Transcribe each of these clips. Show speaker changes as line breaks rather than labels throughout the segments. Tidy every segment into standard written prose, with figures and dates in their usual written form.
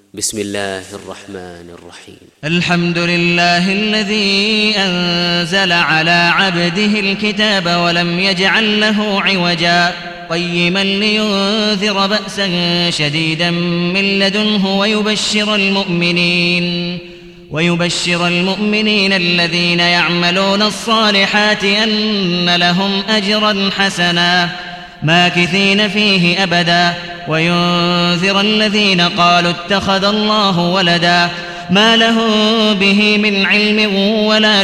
بسم الله الرحمن الرحيم.
الحمد لله الذي أنزل على عبده الكتاب ولم يجعل له عوجا قيما لينذر بأسا شديدا من لدنه ويبشر المؤمنين الذين يعملون الصالحات أن لهم أجرا حسنا ماكثين فيه أبدا وينذر الذين قالوا اتخذ الله ولدا ما لهم به من علم ولا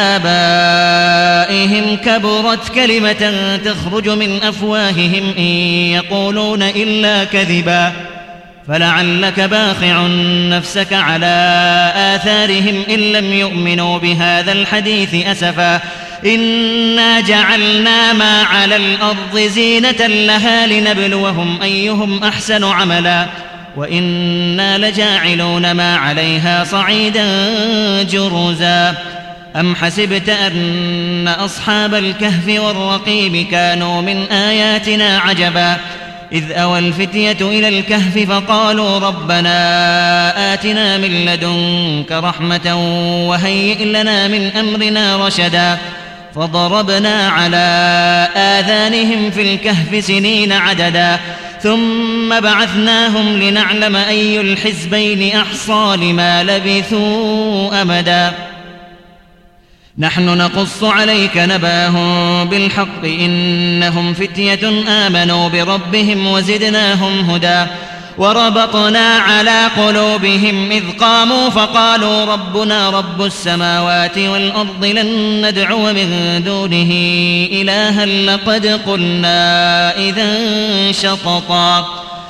لآبائهم كبرت كلمة تخرج من أفواههم إن يقولون إلا كذبا فلعلك باخع نفسك على آثارهم إن لم يؤمنوا بهذا الحديث أسفا إنا جعلنا ما على الأرض زينة لها لنبلوهم أيهم أحسن عملا وإنا لجاعلون ما عليها صعيدا جرزا أم حسبت أن أصحاب الكهف والرقيم كانوا من آياتنا عجبا إذ أوى الفتية إلى الكهف فقالوا ربنا آتنا من لدنك رحمة وهيئ لنا من أمرنا رشدا فضربنا على آذانهم في الكهف سنين عددا ثم بعثناهم لنعلم أي الحزبين أحصى لما لبثوا أمدا نحن نقص عليك نباهم بالحق إنهم فتية آمنوا بربهم وزدناهم هدى وربطنا على قلوبهم إذ قاموا فقالوا ربنا رب السماوات والأرض لن ندعو من دونه إلها لقد قلنا إذا شططا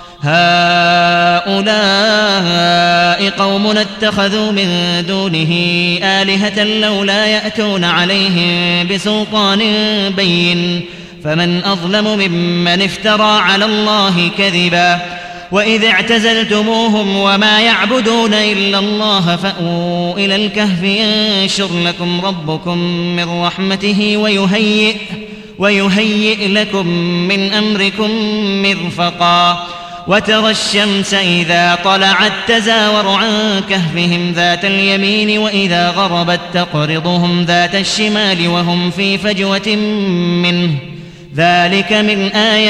هؤلاء قومنا اتخذوا من دونه آلهة لولا يأتون عليهم بسلطان بين فمن أظلم ممن افترى على الله كذبا وإذ اعتزلتموهم وما يعبدون إلا الله فأووا إلى الكهف ينشر لكم ربكم من رحمته ويهيئ لكم من أمركم مرفقا وترى الشمس إذا طلعت تزاور عن كهفهم ذات اليمين وإذا غربت تقرضهم ذات الشمال وهم في فجوة منه ذلك من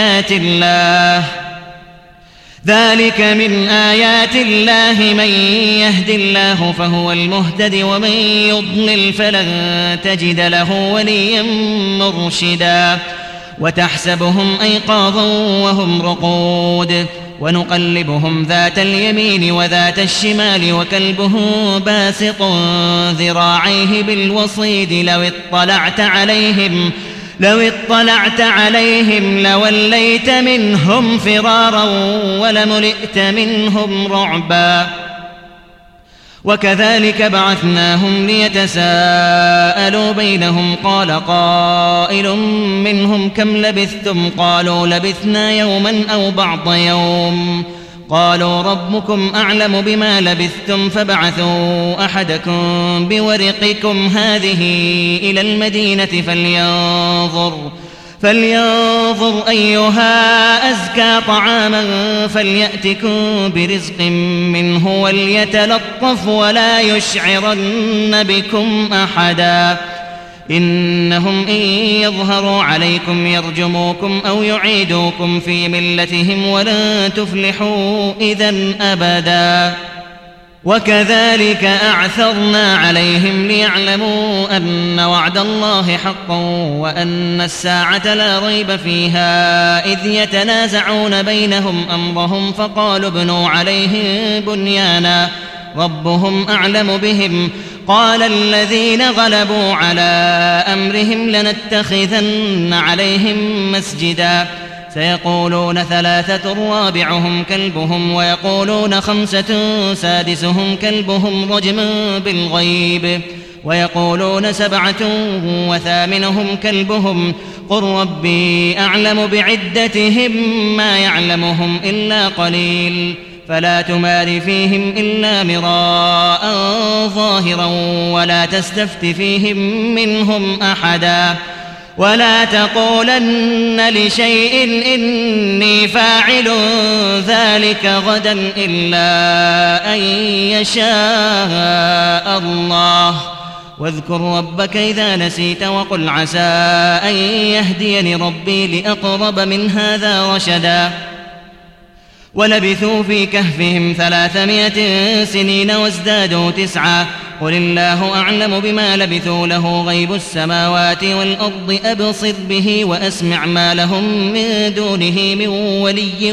آيات الله من يهد الله فهو المهتد ومن يضلل فلن تجد له وليا مرشدا وتحسبهم أيقاظا وهم رقود ونقلبهم ذات اليمين وذات الشمال وكلبهم باسط ذراعيه بالوصيد لو اطلعت عليهم لوليت منهم فرارا ولملئت منهم رعبا وكذلك بعثناهم ليتساءلوا بينهم قال قائل منهم كم لبثتم قالوا لبثنا يوما أو بعض يوم قالوا ربكم أعلم بما لبثتم فابعثوا أحدكم بورقكم هذه إلى المدينة فلينظر أيها أزكى طعاما فليأتكم برزق منه وليتلطف ولا يشعرن بكم أحدا إنهم إن يظهروا عليكم يرجموكم أو يعيدوكم في ملتهم ولن تفلحوا إذن أبدا وكذلك أعثرنا عليهم ليعلموا أن وعد الله حق وأن الساعة لا ريب فيها إذ يتنازعون بينهم أمرهم فقالوا ابنوا عليهم بنيانا ربهم أعلم بهم قال الذين غلبوا على أمرهم لنتخذن عليهم مسجدا سيقولون ثلاثة رابعهم كلبهم ويقولون خمسة سادسهم كلبهم رجما بالغيب ويقولون سبعة وثامنهم كلبهم قل ربي أعلم بعدتهم ما يعلمهم إلا قليل فلا تمار فيهم إلا مراء ظاهرا ولا تستفت فيهم منهم أحدا ولا تقولن لشيء إني فاعل ذلك غدا إلا أن يشاء الله واذكر ربك إذا نسيت وقل عسى أن يهديني ربي لأقرب من هذا رشدا ولبثوا في كهفهم 300 سنين وازدادوا 9 قل الله أعلم بما لبثوا له غيب السماوات والأرض أبصر به وأسمع ما لهم من دونه من ولي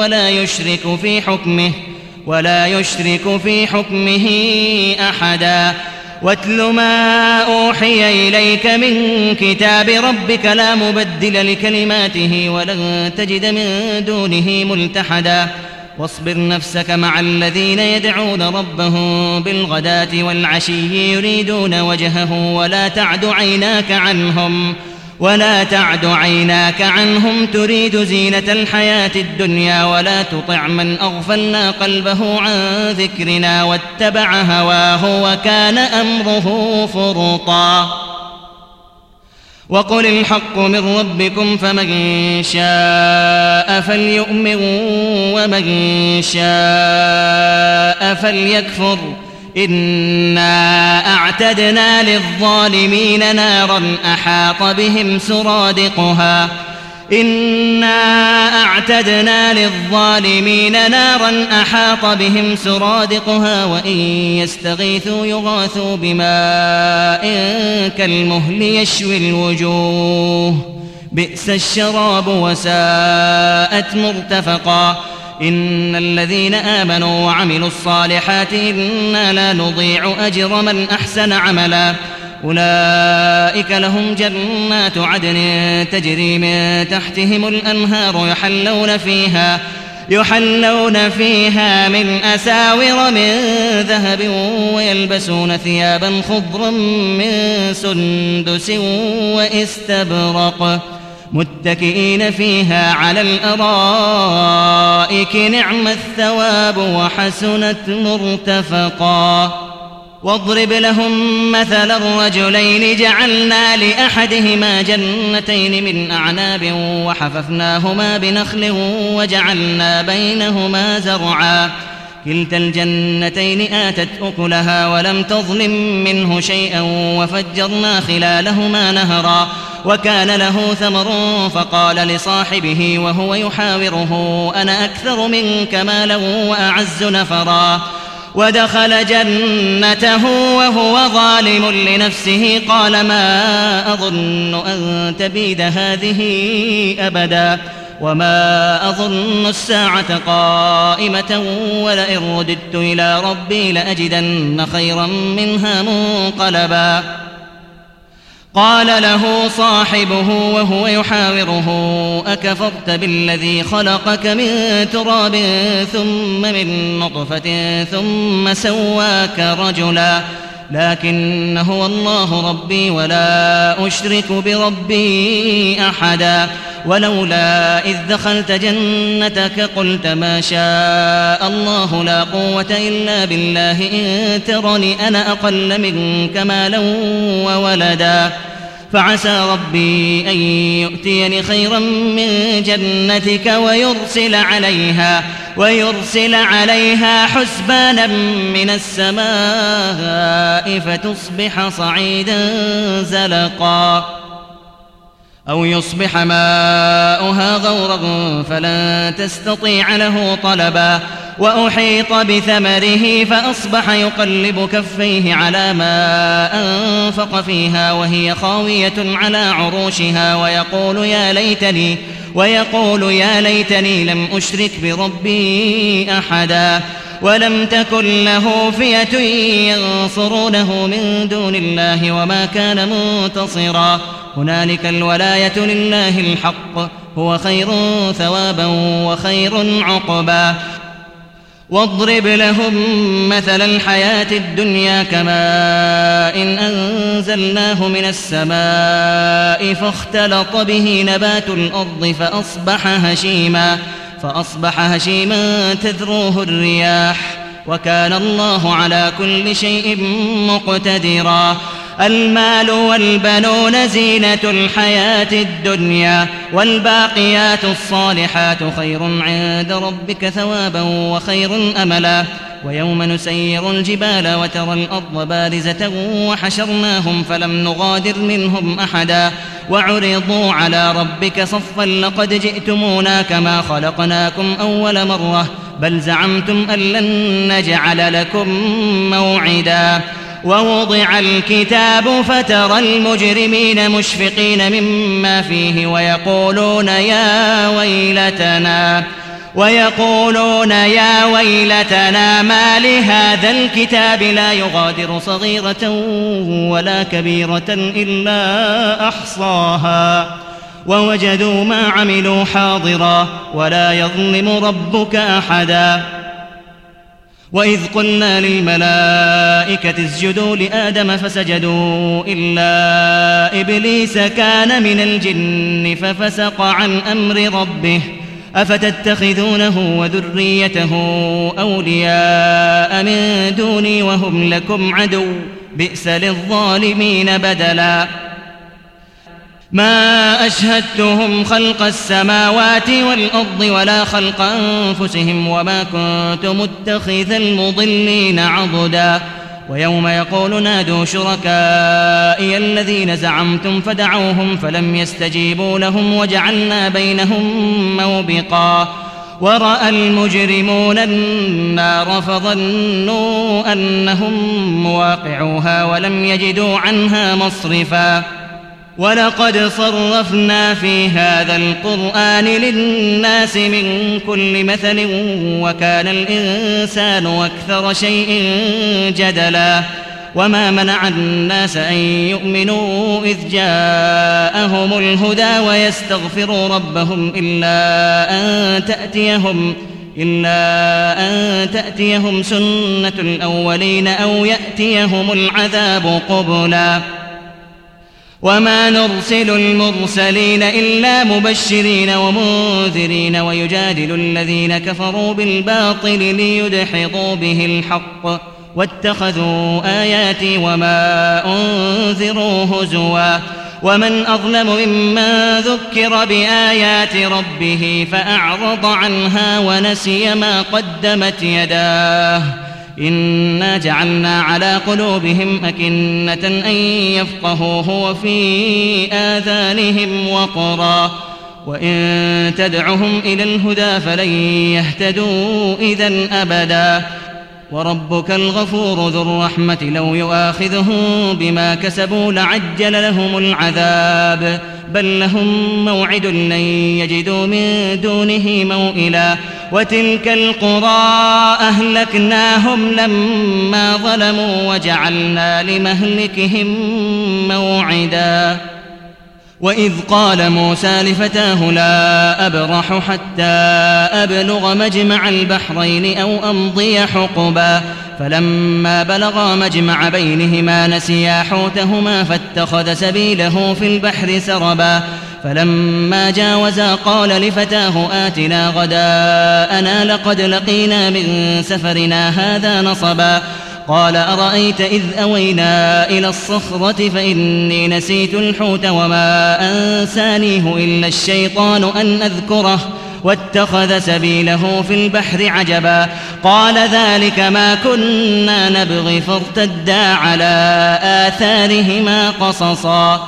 ولا يشرك في حكمه أحدا واتل ما أوحي إليك من كتاب ربك لا مبدل لكلماته ولن تجد من دونه ملتحدا واصبر نفسك مع الذين يدعون ربهم بالغداة والعشي يريدون وجهه ولا تعد عيناك عنهم تريد زينة الحياة الدنيا ولا تطع من أغفلنا قلبه عن ذكرنا واتبع هواه وكان أمره فرطا وقل الحق من ربكم فمن شاء فليؤمن ومن شاء فليكفر إنا أعتدنا للظالمين نارا أحاط بهم سرادقها وإن يستغيثوا يغاثوا بماء كالمهل يشوي الوجوه بئس الشراب وساءت مرتفقا إن الذين آمنوا وعملوا الصالحات إنا لا نضيع أجر من أحسن عملا أولئك لهم جنات عدن تجري من تحتهم الأنهار يحلون فيها من أساور من ذهب ويلبسون ثيابا خضرا من سندس واستبرق متكئين فيها على الأرائك نعم الثواب وحسنت مرتفقا واضرب لهم مثل الرجلين جعلنا لأحدهما جنتين من أعناب وحففناهما بنخل وجعلنا بينهما زرعا كلتا الجنتين آتت أكلها ولم تظلم منه شيئا وفجرنا خلالهما نهرا وكان له ثمر فقال لصاحبه وهو يحاوره أنا أكثر منك مالا وأعز نفرا ودخل جنته وهو ظالم لنفسه قال ما أظن أن تبيد هذه أبدا وما أظن الساعة قائمة ولئن رددت إلى ربي لأجدن خيرا منها منقلبا قال له صاحبه وهو يحاوره أكفرت بالذي خلقك من تراب ثم من نطفة ثم سواك رجلا لكن هو الله ربي ولا أشرك بربي أحدا ولولا إذ دخلت جنتك قلت ما شاء الله لا قوة إلا بالله إن ترني أنا أقل منك مالا وولدا فعسى ربي أن يؤتيني خيرا من جنتك ويرسل عليها حسبانا من السماء فتصبح صعيدا زلقا أو يصبح ماؤها غورا فلن تستطيع له طلبا وأحيط بثمره فأصبح يقلب كفيه على ما أنفق فيها وهي خاوية على عروشها ويقول يا ليتني لم أشرك بربي أحدا ولم تكن له فئة ينصرونه من دون الله وما كان منتصرا هنالك الولاية لله الحق هو خير ثوابا وخير عقبا واضرب لهم مثل الحياة الدنيا كماء إن أنزلناه من السماء فاختلط به نبات الأرض فأصبح هشيما تذروه الرياح وكان الله على كل شيء مقتدرا المال والبنون زينة الحياة الدنيا والباقيات الصالحات خير عند ربك ثوابا وخير أملا ويوم نسير الجبال وترى الأرض بارزة وحشرناهم فلم نغادر منهم أحدا وعرضوا على ربك صفا لقد جئتمونا كما خلقناكم أول مرة بل زعمتم أن لن نجعل لكم موعدا ووضع الكتاب فترى المجرمين مشفقين مما فيه ويقولون يا ويلتنا ما لهذا الكتاب لا يغادر صغيرة ولا كبيرة إلا أحصاها ووجدوا ما عملوا حاضرا ولا يظلم ربك أحدا وإذ قلنا للملائكة اسجدوا لآدم فسجدوا إلا إبليس كان من الجن ففسق عن أمر ربه أفتتخذونه وذريته أولياء من دوني وهم لكم عدو بئس للظالمين بدلا ما أشهدتهم خلق السماوات والأرض ولا خلق أنفسهم وما كنت متخذ المضلين عضدا ويوم يقول نادوا شركائي الذين زعمتم فدعوهم فلم يستجيبوا لهم وجعلنا بينهم موبقا ورأى المجرمون النار فظنوا أنهم مواقعوها ولم يجدوا عنها مصرفا ولقد صرفنا في هذا القرآن للناس من كل مثل وكان الإنسان أكثر شيء جدلا وما منع الناس أن يؤمنوا إذ جاءهم الهدى ويستغفروا ربهم إلا أن تأتيهم سنة الأولين أو يأتيهم العذاب قبلا وما نرسل المرسلين إلا مبشرين ومنذرين ويجادل الذين كفروا بالباطل ليدحضوا به الحق واتخذوا آياتي وما أنذروا هزوا ومن أظلم ممن ذكر بآيات ربه فأعرض عنها ونسي ما قدمت يداه إنا جعلنا على قلوبهم أكنة أن يفقهوه وفي آذانهم وقرا وإن تدعهم إلى الهدى فلن يهتدوا إذن أبدا وربك الغفور ذو الرحمة لو يؤاخذهم بما كسبوا لعجل لهم العذاب بل لهم موعد لن يجدوا من دونه موئلا وتلك القرى أهلكناهم لما ظلموا وجعلنا لمهلكهم موعدا وإذ قال موسى لفتاه لا أبرح حتى أبلغ مجمع البحرين أو أمضي حقبا فلما بلغا مجمع بينهما نسيا حوتهما فاتخذ سبيله في البحر سربا فلما جاوزا قال لفتاه آتنا غداءنا لقد لقينا من سفرنا هذا نصبا قال أرأيت إذ أوينا إلى الصخرة فإني نسيت الحوت وما أنسانيه إلا الشيطان أن أذكره واتخذ سبيله في البحر عجبا قال ذلك ما كنا نبغي فارتدا على آثارهما قصصا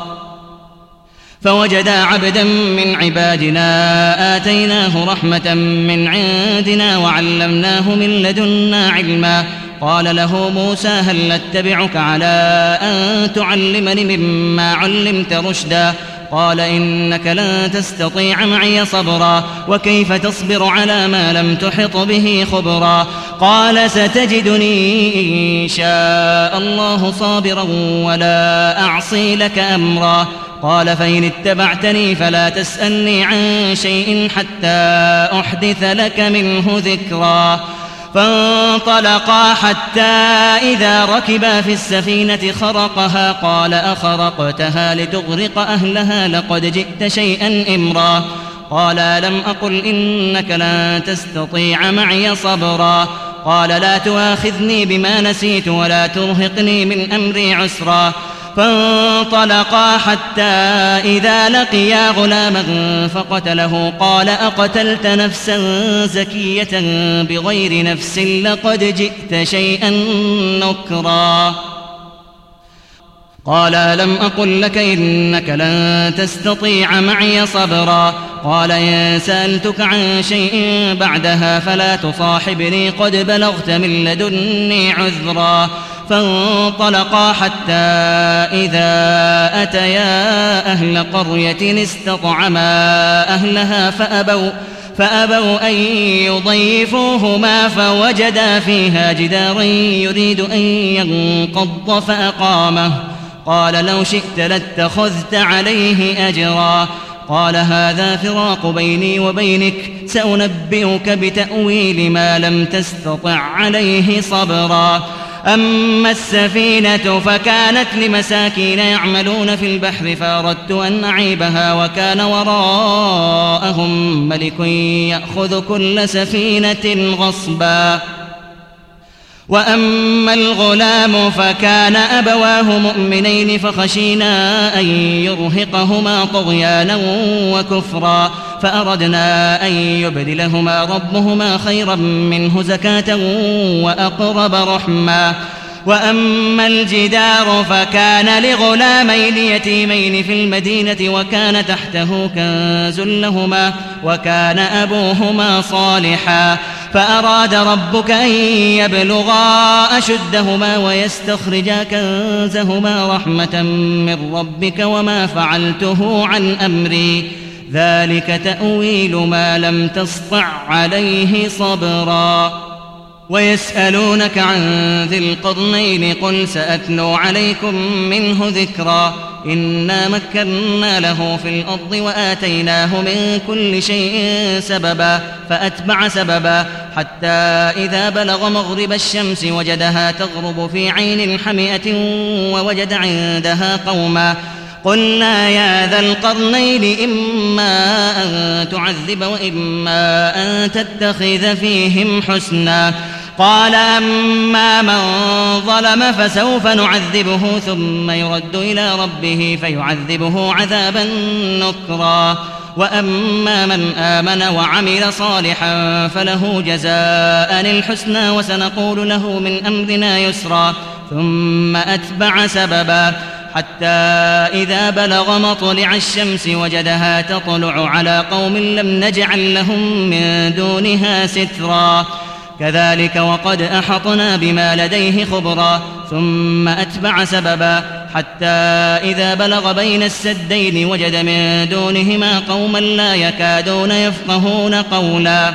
فوجدا عبدا من عبادنا آتيناه رحمة من عندنا وعلمناه من لدنا علما قال له موسى هل أتبعك على أن تعلمني مما علمت رشدا قال إنك لن تستطيع معي صبرا وكيف تصبر على ما لم تحط به خبرا قال ستجدني إن شاء الله صابرا ولا أعصي لك أمرا قال فإن اتبعتني فلا تسألني عن شيء حتى أحدث لك منه ذكرا فانطلقا حتى إذا ركبا في السفينة خرقها قال أخرقتها لتغرق أهلها لقد جئت شيئا إمرا قال ألم أقل إنك لن تستطيع معي صبرا قال لا تؤاخذني بما نسيت ولا ترهقني من أمري عسرا فانطلقا حتى إذا لقيا غلاما فقتله قال أقتلت نفسا زكية بغير نفس لقد جئت شيئا نكرا قال ألم أقل لك إنك لن تستطيع معي صبرا قال إن سألتك عن شيء بعدها فلا تصاحبني قد بلغت من لدني عذرا فانطلقا حتى إذا أتيا أهل قرية استطعما أهلها فأبوا أن يضيفوهما فوجدا فيها جدارا يريد أن ينقض فأقامه قال لو شئت لاتخذت عليه أجرا قال هذا فراق بيني وبينك سأنبئك بتأويل ما لم تستطع عليه صبرا أما السفينة فكانت لمساكين يعملون في البحر فأردت أن أعيبها وكان وراءهم ملك يأخذ كل سفينة غصبا وأما الغلام فكان أبواه مؤمنين فخشينا أن يرهقهما طغيانا وكفرا فأردنا أن يبدلهما ربهما خيرا منه زكاة وأقرب رحما وأما الجدار فكان لغلامين يتيمين في المدينة وكان تحته كنز لهما وكان أبوهما صالحا فأراد ربك أن يبلغا أشدهما ويستخرجا كنزهما رحمة من ربك وما فعلته عن أمري ذلك تأويل ما لم تسطع عليه صبرا ويسألونك عن ذي القرنين قل سأتلو عليكم منه ذكرا إنا مكنا له في الأرض وآتيناه من كل شيء سببا فأتبع سببا حتى إذا بلغ مغرب الشمس وجدها تغرب في عين حمئة ووجد عندها قوما قلنا يا ذا القرنين إما أن تعذب وإما أن تتخذ فيهم حسنا قال أما من ظلم فسوف نعذبه ثم يرد إلى ربه فيعذبه عذابا نكرا وأما من آمن وعمل صالحا فله جزاء الحسنى وسنقول له من أمرنا يسرا ثم أتبع سببا حتى إذا بلغ مطلع الشمس وجدها تطلع على قوم لم نجعل لهم من دونها سترا كذلك وقد أحطنا بما لديه خبرا ثم أتبع سببا حتى إذا بلغ بين السدين وجد من دونهما قوما لا يكادون يفقهون قولا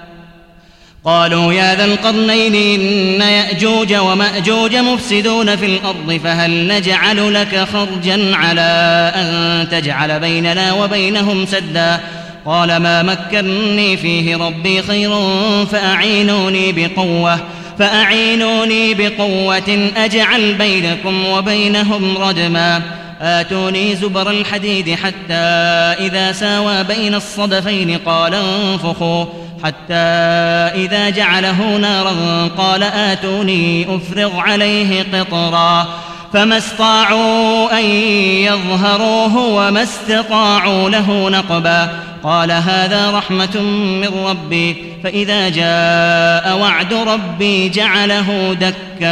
قالوا يا ذا القرنين إن يأجوج ومأجوج مفسدون في الأرض فهل نجعل لك خرجا على أن تجعل بيننا وبينهم سدا قال ما مكنني فيه ربي خير فأعينوني بقوة أجعل بينكم وبينهم ردما آتوني زبر الحديد حتى إذا ساوى بين الصدفين قال انفخوا حتى إذا جعله نارا قال آتوني أفرغ عليه قطرا فما استطاعوا أن يظهروه وما استطاعوا له نقبا قال هذا رحمة من ربي فإذا جاء وعد ربي جعله دكاء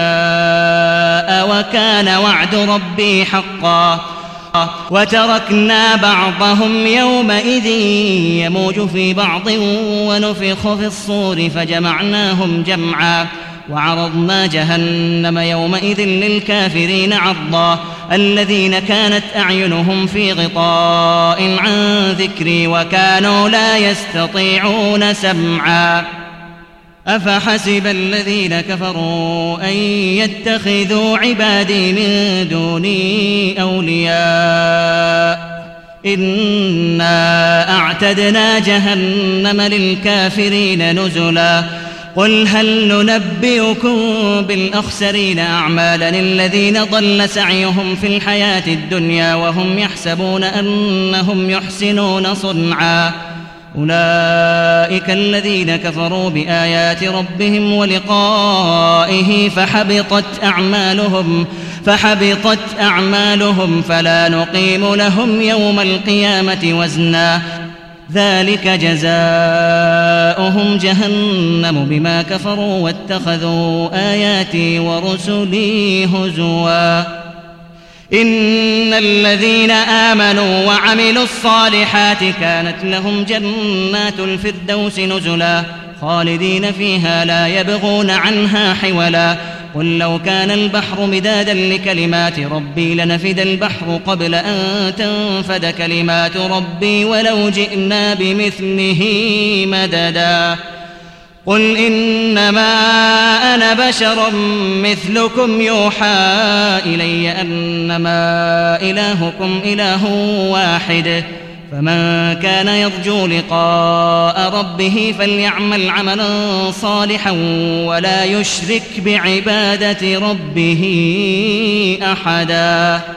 وكان وعد ربي حقا وتركنا بعضهم يومئذ يموج في بعض ونفخ في الصور فجمعناهم جمعا وعرضنا جهنم يومئذ للكافرين عرضا الذين كانت أعينهم في غطاء عن ذكري وكانوا لا يستطيعون سمعا أفحسب الذين كفروا أن يتخذوا عبادي من دوني أولياء إنا أعتدنا جهنم للكافرين نزلا قل هل ننبئكم بالأخسرين أعمالا الذين ضل سعيهم في الحياة الدنيا وهم يحسبون أنهم يحسنون صنعا أولئك الذين كفروا بآيات ربهم ولقائه فحبطت أعمالهم فلا نقيم لهم يوم القيامة وزنا ذلك جزاؤهم جهنم بما كفروا واتخذوا آياتي ورسلي هزوا إن الذين آمنوا وعملوا الصالحات كانت لهم جنات الفردوس نزلا خالدين فيها لا يبغون عنها حولا قل لو كان البحر مدادا لكلمات ربي لنفد البحر قبل أن تنفد كلمات ربي ولو جئنا بمثله مددا قل إنما أنا بشر مثلكم يوحى إلي أنما إلهكم إله واحد فمن كان يرجو لقاء ربه فليعمل عملا صالحا ولا يشرك بعبادة ربه أحدا.